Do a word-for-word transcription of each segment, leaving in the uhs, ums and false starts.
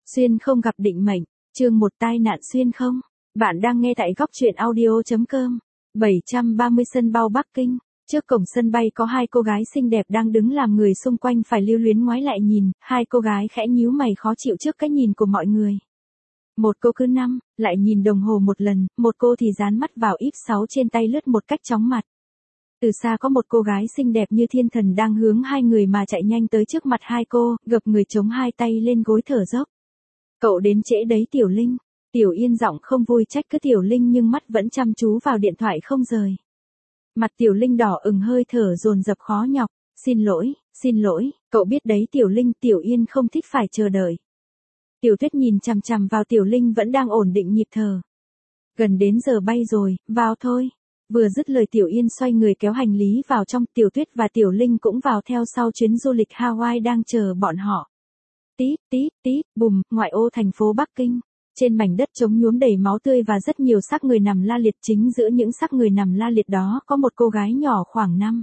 Xuyên không gặp định mệnh, chương một tai nạn xuyên không. Bạn đang nghe tại góc truyện audio.com. bảy trăm ba mươi sân bao Bắc Kinh. Trước cổng sân bay có hai cô gái xinh đẹp đang đứng làm người xung quanh phải lưu luyến ngoái lại nhìn, hai cô gái khẽ nhíu mày khó chịu trước cái nhìn của mọi người. Một cô cứ năm, lại nhìn đồng hồ một lần, một cô thì dán mắt vào íp sáu trên tay lướt một cách chóng mặt. Từ xa có một cô gái xinh đẹp như thiên thần đang hướng hai người mà chạy nhanh tới trước mặt hai cô, gập người chống hai tay lên gối thở dốc. Cậu đến trễ đấy Tiểu Linh. Tiểu Yên giọng không vui trách cứ Tiểu Linh nhưng mắt vẫn chăm chú vào điện thoại không rời. Mặt Tiểu Linh đỏ ửng hơi thở dồn dập khó nhọc. Xin lỗi, xin lỗi, cậu biết đấy Tiểu Linh. Tiểu Yên không thích phải chờ đợi. Tiểu Tuyết nhìn chằm chằm vào Tiểu Linh vẫn đang ổn định nhịp thở. Gần đến giờ bay rồi, vào thôi. Vừa dứt lời Tiểu Yên xoay người kéo hành lý vào trong. Tiểu Tuyết và Tiểu Linh cũng vào theo sau chuyến du lịch Hawaii đang chờ bọn họ. Tít, tít, tít, bùm, ngoại ô thành phố Bắc Kinh. Trên mảnh đất trống nhuốm đầy máu tươi và rất nhiều xác người nằm la liệt. Chính giữa những xác người nằm la liệt đó có một cô gái nhỏ khoảng năm,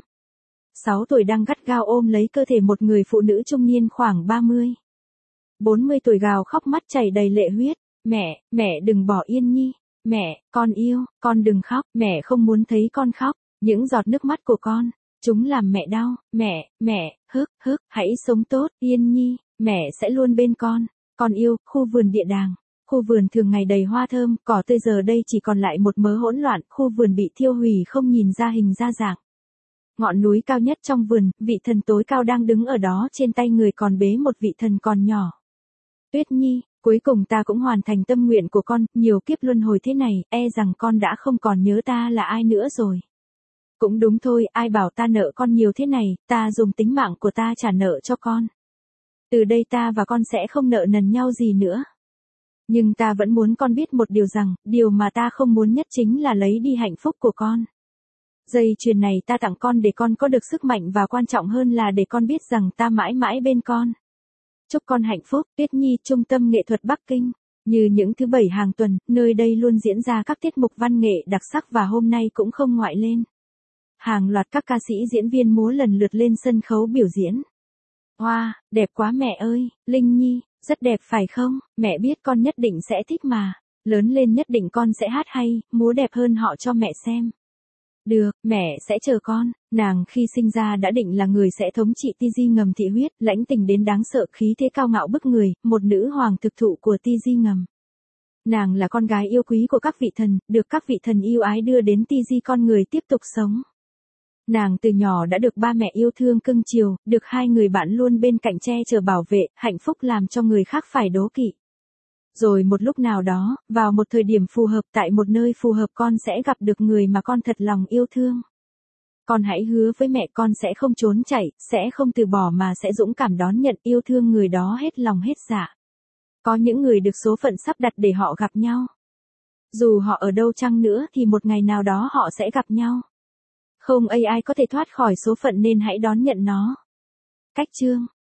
sáu tuổi đang gắt gao ôm lấy cơ thể một người phụ nữ trung niên khoảng ba mươi, bốn mươi tuổi gào khóc mắt chảy đầy lệ huyết. Mẹ, mẹ đừng bỏ Yên Nhi. Mẹ, con yêu, con đừng khóc. Mẹ không muốn thấy con khóc. Những giọt nước mắt của con, chúng làm mẹ đau. Mẹ, mẹ, hức, hức, hãy sống tốt, Yên Nhi. Mẹ sẽ luôn bên con. Con yêu. Khu vườn địa đàng. Khu vườn thường ngày đầy hoa thơm, cỏ tươi giờ đây chỉ còn lại một mớ hỗn loạn. Khu vườn bị thiêu hủy không nhìn ra hình ra dạng. Ngọn núi cao nhất trong vườn, vị thần tối cao đang đứng ở đó, trên tay người còn bế một vị thần còn nhỏ. Tuyết Nhi, cuối cùng ta cũng hoàn thành tâm nguyện của con. Nhiều kiếp luân hồi thế này, e rằng con đã không còn nhớ ta là ai nữa rồi. Cũng đúng thôi, ai bảo ta nợ con nhiều thế này, ta dùng tính mạng của ta trả nợ cho con. Từ đây ta và con sẽ không nợ nần nhau gì nữa. Nhưng ta vẫn muốn con biết một điều rằng, điều mà ta không muốn nhất chính là lấy đi hạnh phúc của con. Dây chuyền này ta tặng con để con có được sức mạnh và quan trọng hơn là để con biết rằng ta mãi mãi bên con. Chúc con hạnh phúc. Tuyết Nhi, Trung tâm nghệ thuật Bắc Kinh. Như những thứ bảy hàng tuần, nơi đây luôn diễn ra các tiết mục văn nghệ đặc sắc và hôm nay cũng không ngoại lên. Hàng loạt các ca sĩ diễn viên múa lần lượt lên sân khấu biểu diễn. Wow, đẹp quá mẹ ơi. Linh Nhi, rất đẹp phải không? Mẹ biết con nhất định sẽ thích mà. Lớn lên nhất định con sẽ hát hay, múa đẹp hơn họ cho mẹ xem. Được, mẹ sẽ chờ con. Nàng khi sinh ra đã định là người sẽ thống trị Ti Di ngầm thị huyết, lãnh tình đến đáng sợ, khí thế cao ngạo bức người, một nữ hoàng thực thụ của Ti Di ngầm. Nàng là con gái yêu quý của các vị thần, được các vị thần yêu ái đưa đến Ti Di con người tiếp tục sống. Nàng từ nhỏ đã được ba mẹ yêu thương cưng chiều, được hai người bạn luôn bên cạnh che chở bảo vệ, hạnh phúc làm cho người khác phải đố kỵ. Rồi một lúc nào đó, vào một thời điểm phù hợp tại một nơi phù hợp con sẽ gặp được người mà con thật lòng yêu thương. Con hãy hứa với mẹ con sẽ không trốn chạy, sẽ không từ bỏ mà sẽ dũng cảm đón nhận yêu thương người đó hết lòng hết dạ. Có những người được số phận sắp đặt để họ gặp nhau. Dù họ ở đâu chăng nữa thì một ngày nào đó họ sẽ gặp nhau. Không ai ai có thể thoát khỏi số phận nên hãy đón nhận nó. Cách chương.